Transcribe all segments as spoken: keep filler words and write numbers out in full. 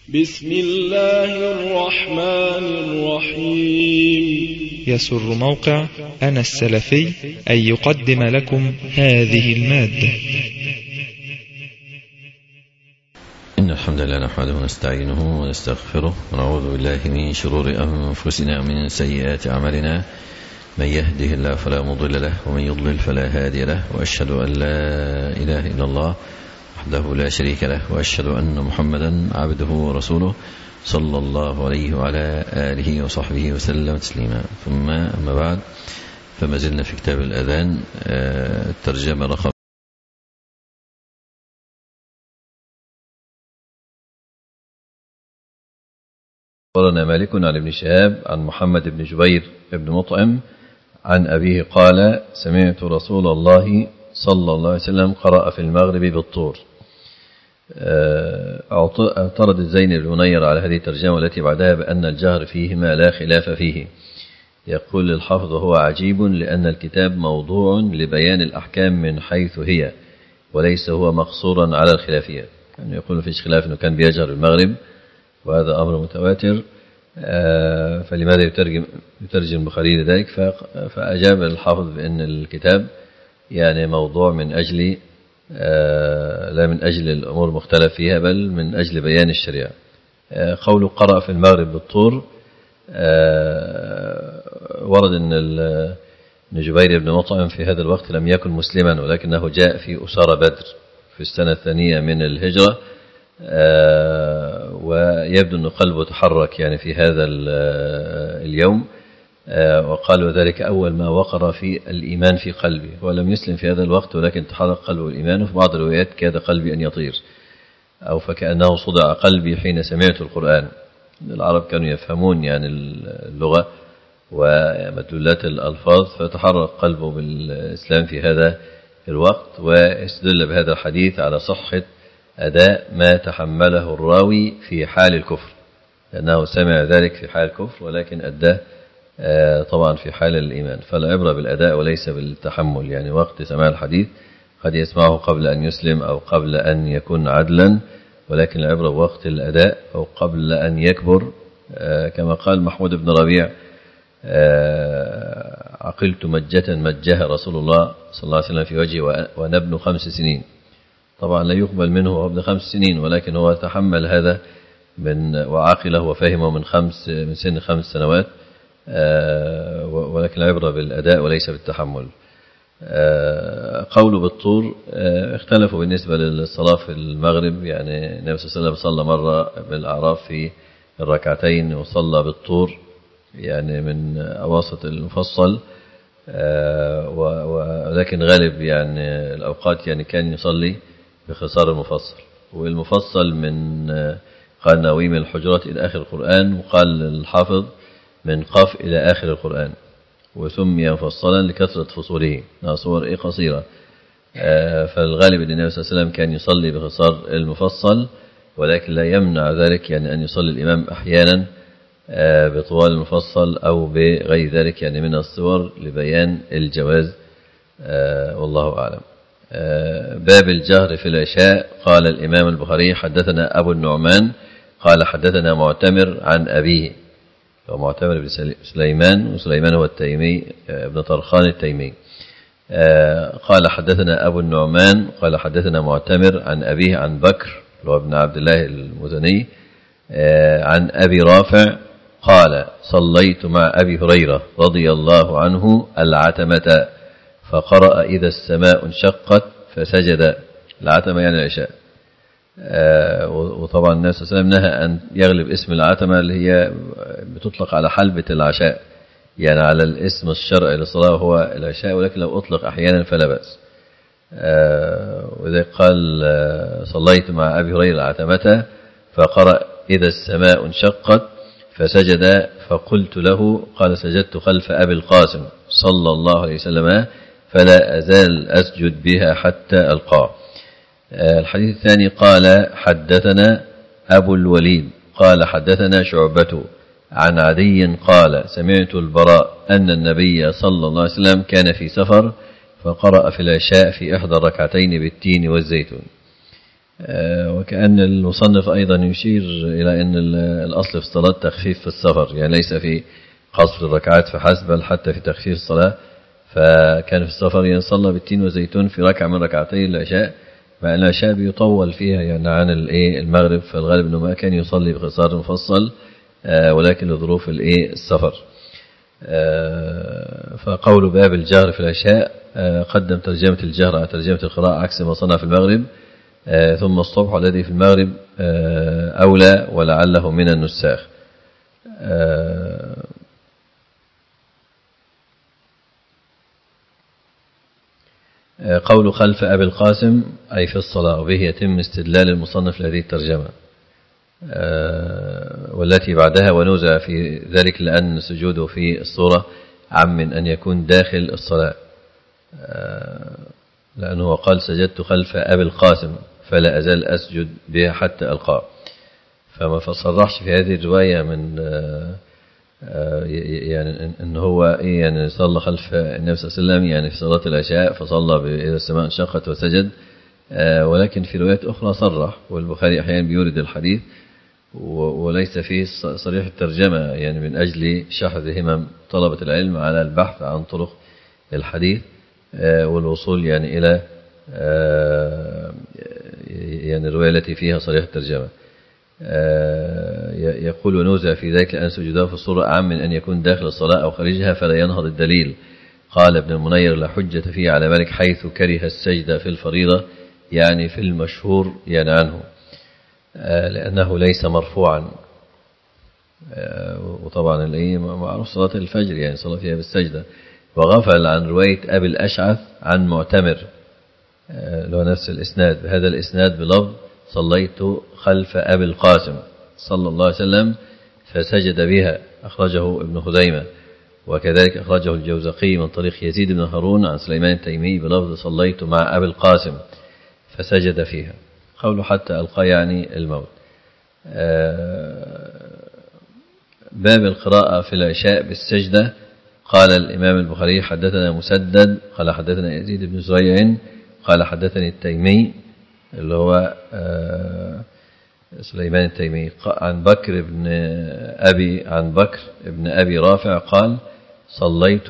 بسم الله الرحمن الرحيم. يسر موقع أنا السلفي أن يقدم لكم هذه المادة. إن الحمد لله نحمده ونستعينه ونستغفره ونعوذ بالله من شرور أنفسنا ومن سيئات أعمالنا، من يهده الله فلا مضل له ومن يضلل فلا هادي له، وأشهد أن لا إله إلا الله وحده لا شريك له، وأشهد أن محمدا عبده ورسوله صلى الله عليه وعلى آله وصحبه وسلم تسليما. ثم أما بعد، فما زلنا في كتاب الأذان، الترجمة رقم أخبرنا مالك عن ابن شهاب عن محمد بن جبير بن مطعم عن أبيه قال: سمعت رسول الله صلى الله عليه وسلم قرأ في المغرب بالطور. اعترض زينب بن منير على هذه الترجمة التي بعدها بأن الجهر فيهما لا خلاف فيه. يقول الحافظ: هو عجيب لأن الكتاب موضوع لبيان الأحكام من حيث هي، وليس هو مقصورا على الخلافية. يعني يقول فيش خلاف أنه كان بيجهر المغرب، وهذا أمر متواتر، فلماذا يترجم يترجم البخاري لذلك؟ فأجاب الحافظ بأن الكتاب يعني موضوع من أجل لا من أجل الأمور المختلف فيها، بل من أجل بيان الشريعة. قوله قرأ في المغرب بالطور، ورد أن جبير بن مطعم في هذا الوقت لم يكن مسلما، ولكنه جاء في أسارى بدر في السنة الثانية من الهجرة، ويبدو أن قلبه تحرك يعني في هذا اليوم، وقال وذلك أول ما وقر في الإيمان في قلبي. هو لم يسلم في هذا الوقت، ولكن تحرك قلبه الإيمان، وفي بعض الروايات كاد قلبي أن يطير، أو فكأنه صدع قلبي حين سمعت القرآن. العرب كانوا يفهمون يعني اللغة ومدلولات الألفاظ، فتحرك قلبه بالإسلام في هذا الوقت، واستدل بهذا الحديث على صحة أداء ما تحمله الراوي في حال الكفر، لأنه سمع ذلك في حال الكفر ولكن أداه طبعا في حال الإيمان. فالعبرة بالأداء وليس بالتحمل، يعني وقت سماع الحديث قد يسمعه قبل أن يسلم أو قبل أن يكون عدلا، ولكن العبرة بوقت الأداء أو قبل أن يكبر. كما قال محمود بن ربيع: عقلت مجة مجها رسول الله صلى الله عليه وسلم في وجهه وأنا ابن خمس سنين. طبعا لا يقبل منه وهو ابن خمس سنين، ولكن هو تحمل هذا من وعقله وفهمه من خمس من سن خمس سنوات، ولكن العبرة بالأداء وليس بالتحمل. قوله بالطور، اختلفوا بالنسبة للصلاة في المغرب. يعني النبي صلى الله عليه وسلم صلى مرة بالأعراف في الركعتين، وصلى بالطور يعني من أواسط المفصل، ولكن غالب يعني الأوقات يعني كان يصلي بخصار المفصل. والمفصل من قال ناوي من الحجرات إلى آخر القرآن، وقال الحافظ من قاف إلى آخر القرآن، وسمي مفصلا لكثرة فصوله، صور إيه قصيرة. فالغالب أن النبي صلى الله عليه وسلم كان يصلي بخصار المفصل، ولكن لا يمنع ذلك يعني أن يصلي الإمام أحيانا بطوال المفصل أو بغير ذلك يعني من الصور لبيان الجواز، والله أعلم. باب الجهر في العشاء. قال الإمام البخاري: حدثنا أبو النعمان قال حدثنا معتمر عن أبيه، ومعتمر بن سليمان، وسليمان هو التيمي ابن طرخان التيمي. قال حدثنا أبو النعمان قال حدثنا معتمر عن أبيه عن بكر هو ابن عبد الله المزني عن أبي رافع قال: صليت مع أبي هريرة رضي الله عنه العتمة فقرأ إذا السماء انشقت فسجد. العتمة يعني العشاء. وطبعا النبي صلى الله عليه وسلم نهى أن يغلب اسم العتمة اللي هي بتطلق على حلبة العشاء، يعني على الاسم الشرعي للصلاة هو العشاء، ولكن لو أطلق أحيانا فلا بأس. وذلك قال: صليت مع أبي هريرة العتمة فقرأ إذا السماء انشقت فسجد، فقلت له قال: سجدت خلف أبي القاسم صلى الله عليه وسلم فلا أزال أسجد بها حتى ألقاه. الحديث الثاني قال: حدثنا أبو الوليد قال حدثنا شعبة عن عدي قال: سمعت البراء أن النبي صلى الله عليه وسلم كان في سفر فقرأ في العشاء في إحدى الركعتين بالتين والزيتون. وكأن المصنف أيضا يشير إلى أن الأصل في الصلاة تخفيف في السفر، يعني ليس في قصر الركعات فحسب بل حتى في تخفيف الصلاة. فكان في السفر يصلى بالتين وزيتون في ركعة من ركعتي العشاء، مع أن العشاء بيطول فيها يعني عن المغرب، فالغالب أنه ما كان يصلي بقصار مفصل ولكن لظروف السفر. فقول باب الجهر في العشاء قدم ترجمة الجهر على ترجمة القراءة عكس ما صنع في المغرب. ثم الصبح الذي في المغرب أولى ولعله من النساخ. قول خلف أبي القاسم أي في الصلاة، وبه يتم استدلال المصنف لهذه الترجمة والتي بعدها، ونوزع في ذلك لأن سجوده في الصورة عم من أن يكون داخل الصلاة، لأنه قال سجدت خلف أبي القاسم فلا أزال أسجد بها حتى ألقاه. فما فصرحش في هذه الرواية من يعني أنه هو إيه يعني صلى خلف النبي صلى الله عليه وسلم يعني في صلاة العشاء فصلى إذا السماء انشقت وسجد، ولكن في روايات أخرى صرح، والبخاري أحيانا بيورد الحديث وليس فيه صريح الترجمة، يعني من أجل شحذ همم طلبة العلم على البحث عن طرق الحديث والوصول يعني إلى يعني الرواية التي فيها صريح الترجمة. يقول ونوزع في ذلك لأن سجوده في الصورة أعم من أن يكون داخل الصلاة أو خارجها فلا ينهض الدليل. قال ابن المنير لا حجة فيه على مالك حيث كره السجدة في الفريضة، يعني في المشهور يعني عنه، لأنه ليس مرفوعا. وطبعا معروف صلاة الفجر يعني صلاة فيها بالسجدة. وغفل عن رواية أبي الأشعث عن معتمر له نفس الإسناد بهذا الإسناد بلفظ صليت خلف أبي القاسم صلى الله عليه وسلم فسجد بها، أخرجه ابن خزيمة. وكذلك أخرجه الجوزقي من طريق يزيد بن هارون عن سليمان التيمي بلفظ صليت مع أبي القاسم فسجد فيها. قوله حتى ألقى يعني الموت. باب القراءة في العشاء بالسجدة. قال الإمام البخاري حدثنا مسدد قال حدثنا يزيد بن زريع قال حدثني التيمي اللي هو سليمان التيمي عن بكر بن أبي عن بكر بن أبي رافع قال صليت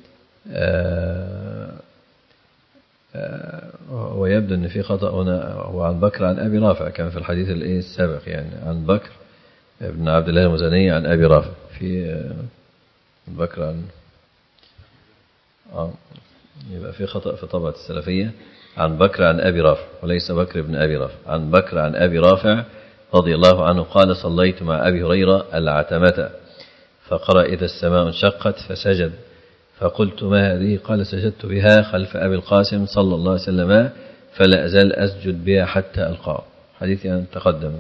ويبدو أن في خطأ هنا، هو عن بكر عن أبي رافع كان في الحديث السابق، يعني عن بكر بن عبد الله المزني عن أبي رافع في بكر عن آه يبقى في خطأ في طبعة السلفية عن بكر عن أبي رافع وليس بكر بن أبي رافع. عن بكر عن أبي رافع رضي الله عنه قال صليت مع أبي هريرة العتمة فقرأ إذا السماء انشقت فسجد فقلت ما هذه؟ قال سجدت بها خلف أبي القاسم صلى الله عليه وسلم فلا أزال أسجد بها حتى ألقاه. حديث يعني تقدم.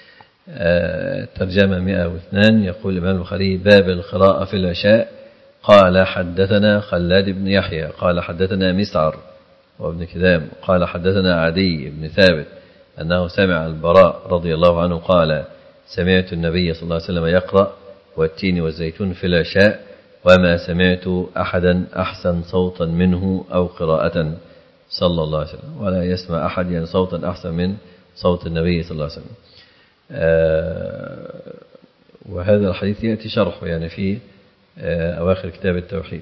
ترجمة مئة واثنين. يقول الإمام البخاري باب القراءة في العشاء. قال حدثنا خلاد بن يحيى قال حدثنا مسعر وابن كدام قال حدثنا عدي بن ثابت أنه سمع البراء رضي الله عنه قال سمعت النبي صلى الله عليه وسلم يقرأ والتين والزيتون في العشاء وما سمعت أحدا أحسن صوتا منه أو قراءة صلى الله عليه وسلم، ولا يسمع أحد يعني صوتا أحسن من صوت النبي صلى الله عليه وسلم. آه وهذا الحديث يأتي شرحه يعني في آه أواخر كتاب التوحيد.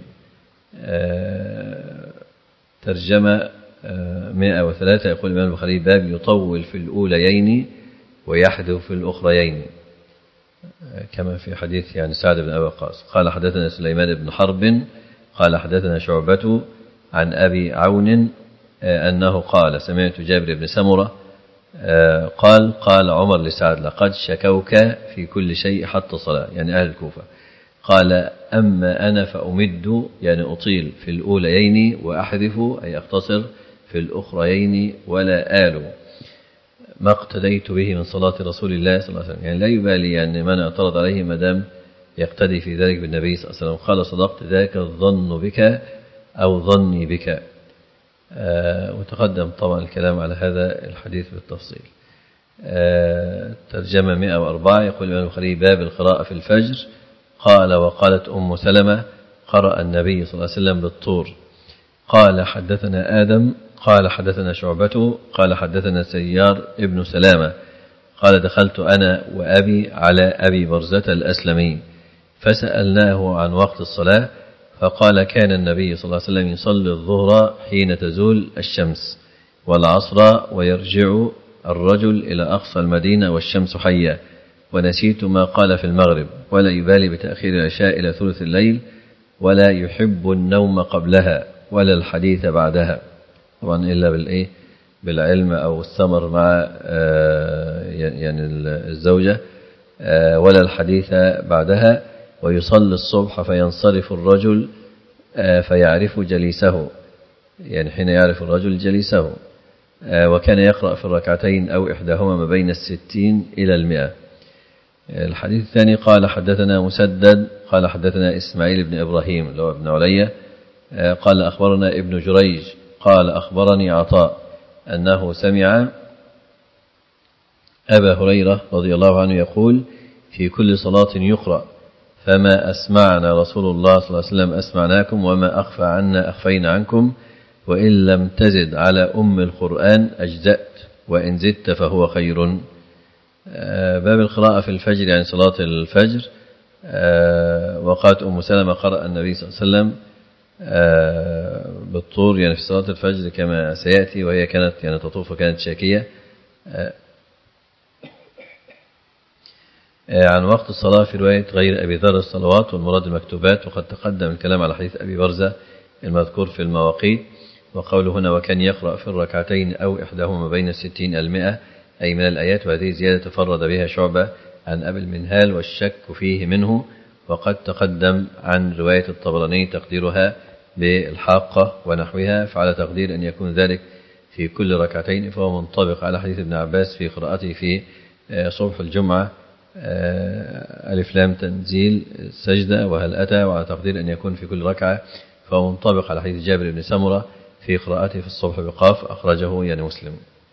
آه ترجمة آه مئة وثلاثة. يقول الإمام البخاري باب يطول في الأوليين ويحذف في الأخريين كما في حديث يعني سعد بن أبي وقاص. قال حدثنا سليمان بن حرب قال حدثنا شعبة عن أبي عون أنه قال سمعت جابر بن سمرة قال قال عمر لسعد لقد شكوك في كل شيء حتى صلاة، يعني أهل الكوفة. قال أما أنا فأمد يعني أطيل في الأوليين وأحذف أي أقتصر في الأخريين ولا آل ما اقتديت به من صلاة رسول الله صلى الله عليه وسلم، يعني لا يبالي يعني من اعترض عليه مدام يقتدي في ذلك بالنبي صلى الله عليه وسلم. قال صدقت ذاك الظن بك أو ظني بك. آه وتقدم طبعا الكلام على هذا الحديث بالتفصيل. آه ترجمة مئة وأربعة. يقول الإمام البخاري باب القراءة في الفجر. قال وقالت أم سلمة قرأ النبي صلى الله عليه وسلم بالطور. قال حدثنا آدم قال حدثنا شعبة قال حدثنا سيار ابن سلامة قال دخلت أنا وأبي على أبي برزة الأسلمي فسألناه عن وقت الصلاة فقال كان النبي صلى الله عليه وسلم يصلي الظهر حين تزول الشمس والعصر ويرجع الرجل إلى أقصى المدينة والشمس حية ونسيت ما قال في المغرب ولا يبالي بتأخير العشاء إلى ثلث الليل ولا يحب النوم قبلها ولا الحديث بعدها. طبعا إلا بالإيه بالعلم أو الثمر مع يعني الزوجة ولا الحديث بعدها. ويصلي الصبح فينصرف الرجل فيعرف جليسه يعني حين يعرف الرجل جليسه وكان يقرأ في الركعتين أو إحداهما ما بين الستين إلى المئة. الحديث الثاني قال حدثنا مسدد قال حدثنا إسماعيل بن إبراهيم اللي هو ابن علية قال أخبرنا ابن جريج قال أخبرني عطاء أنه سمع أبا هريرة رضي الله عنه يقول في كل صلاة يقرأ فما أسمعنا رسول الله صلى الله عليه وسلم أسمعناكم وما أخفى عنا أخفينا عنكم وإن لم تزد على أم القرآن أجزأت وإن زدت فهو خير. باب القراءة في الفجر يعني صلاة الفجر. وقالت أم سلمة قرأ النبي صلى الله عليه وسلم بالطور يعني في صلاة الفجر كما سيأتي وهي كانت يعني تطوف وكانت شاكية. عن وقت الصلاة في رواية غير أبي ذر الصلوات والمراد المكتوبات وقد تقدم الكلام على حديث أبي برزة المذكور في المواقيت. وقوله هنا وكان يقرأ في الركعتين أو إحداهما بين الستين المئة أي من الآيات وهذه زيادة تفرد بها شعبة عن أبي المنهال والشك فيه منه وقد تقدم عن رواية الطبراني تقديرها بالحاقة ونحوها فعلى تقدير أن يكون ذلك في كل ركعتين فهو منطبق على حديث ابن عباس في قراءته في صبح الجمعة ألف لام تنزيل سجدة وهل أتى وعلى تقدير أن يكون في كل ركعة فهو منطبق على حديث جابر بن سمرة في قراءته في الصبح بقاف أخرجه يعني مسلم.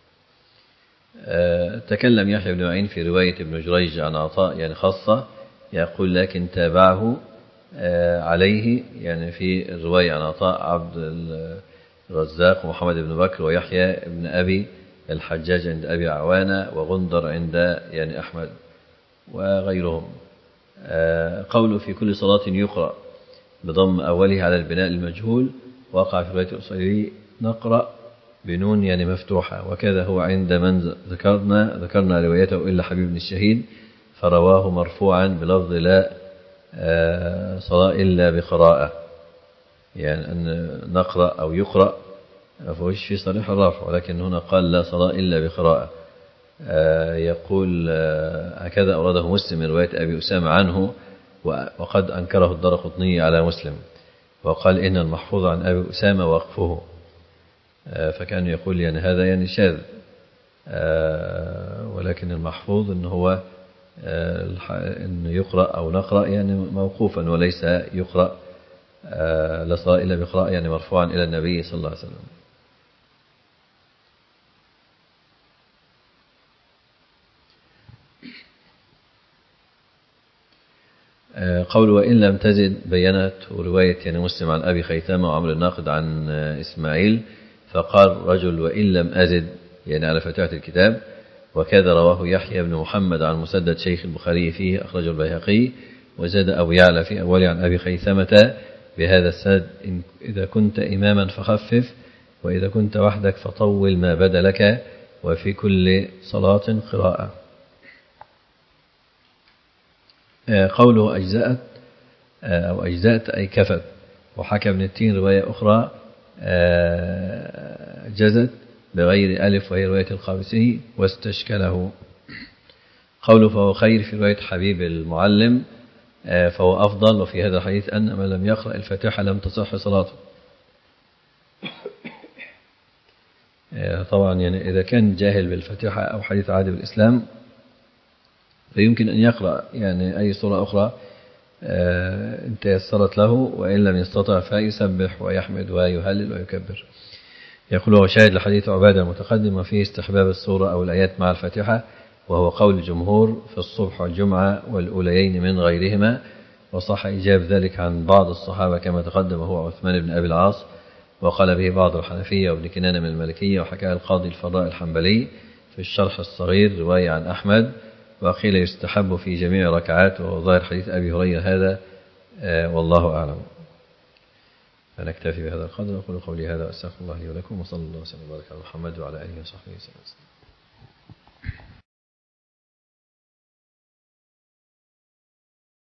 تكلم يحيى بن معين في رواية ابن جريج عن عطاء يعني خاصة يقول لكن تابعه عليه يعني في الرواية عن عطاء عبد الرزاق ومحمد بن بكر ويحيى بن أبي الحجاج عند أبي عوانة وغندر عند يعني أحمد وغيرهم. قوله في كل صلاة يقرأ بضم أوله على البناء المجهول وقع في رواية الأصيلي نقرأ بنون يعني مفتوحة وكذا هو عند من ذكرنا ذكرنا روايته إلا حبيب بن الشهيد فرواه مرفوعا بلفظ لا صلاة إلا بقراءة يعني أن نقرأ أو يقرأ فهوش في صريح الرفع ولكن هنا قال لا صلاة إلا بقراءة. يقول هكذا أورده مسلم من رواية أبي أسامة عنه وقد أنكره الدرقطني على مسلم وقال إن المحفوظ عن أبي أسامة وقفه فكان يقول يعني هذا يعني شاذ ولكن المحفوظ إن هو إن يقرأ أو نقرأ يعني موقوفا وليس يقرأ لا صلاة إلا بقراءة يعني مرفوعا إلى النبي صلى الله عليه وسلم. قول وإن لم تزد بينت رواية يعني مسلم عن أبي خيثمة وعمر الناقد عن إسماعيل فقال رجل وإن لم أزد يعني على فتحة الكتاب وكذا رواه يحيى بن محمد عن مسدد شيخ البخاري فيه أخرج البيهقي وزاد أبو يعلى في أول عن أبي خيثمة بهذا السند إذا كنت إماما فخفف وإذا كنت وحدك فطول ما بدا لك وفي كل صلاة قراءة. قوله أجزأت أو أجزأت أي كفت وحكى ابن التين رواية أخرى جزت بغير ألف وهي رواية القابسي واستشكله. قوله فهو خير في رواية حبيب المعلم فهو أفضل وفي هذا الحديث أن من لم يقرأ الفاتحة لم تصح صلاته. طبعا يعني إذا كان جاهل بالفاتحة أو حديث عادي بالإسلام فيمكن أن يقرأ يعني أي سورة أخرى إن تيسرت له وإن لم يستطع فيسبح ويحمد ويهلل ويكبر. يقول هو شاهد لحديث عبادة المتقدم وفيه استحباب السورة أو الآيات مع الفاتحة وهو قول الجمهور في الصبح والجمعة والأوليين من غيرهما وصح إجاب ذلك عن بعض الصحابة كما تقدم هو عثمان بن أبي العاص وقال به بعض الحنفية وابن كنانة من المالكية، وحكاه القاضي الفراء الحنبلي في الشرح الصغير رواية عن أحمد. وقيل يستحب في جميع ركعات، وهو ظاهر حديث أبي هريرة هذا، والله أعلم. فنكتفي بهذا القدر. أقول قولي هذا وأستغفر الله لي ولكم، وصلى الله وسلم وبارك على محمد وعلى آله وصحبه وسلم.